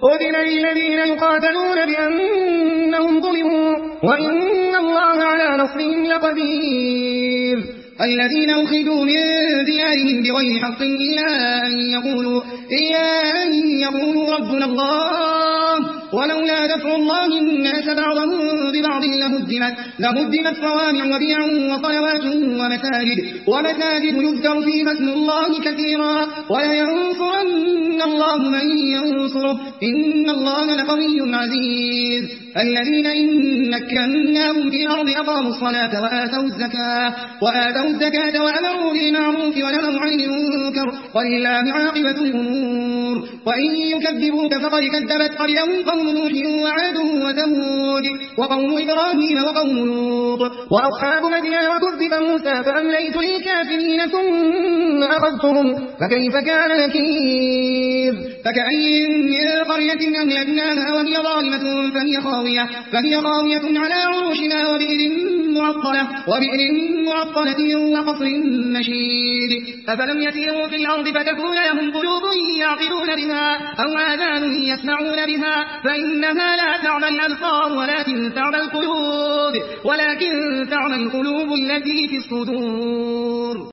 أذن للذين يقاتلون بأنهم ظلموا وإن الله على نصرهم لقدير. الذين أخرجوا من ديارهم بغير حق إلا أن يقولوا ربنا الله ولولا دفع الله الناس بعضهم ببعض لهدمت صوامع وبيع وصلوات ومساجد يذكر فيها اسم الله كثيرا ولينصرن الله من ينصره إن الله لقوي عزيز. الذين إن مكناهم في الأرض أقاموا الصلاة وآتوا الزكاة وأمروا بالمعروف ونهوا عن المنكر ولله عاقبة الأمور. وإن يكذبوك فقد كذبت قبلهم قوم نوح وعاد وثمود وقوم إبراهيم وقوم لوط وأصحاب مدين وكذب موسى فأمليت للكافرين ثم أخذتهم فكيف كان نكير. فكأي من قرية أهلكناها وهي ظالمة فهي خاوية على عروشها وبئر معطلة وقصر مشيد. أفلم يسيروا في الأرض فتكون لهم قلوب يعقلون بها أو آذان يسمعون بها فإنها لا تعمى الأبصار ولكن تعمى القلوب التي في الصدور.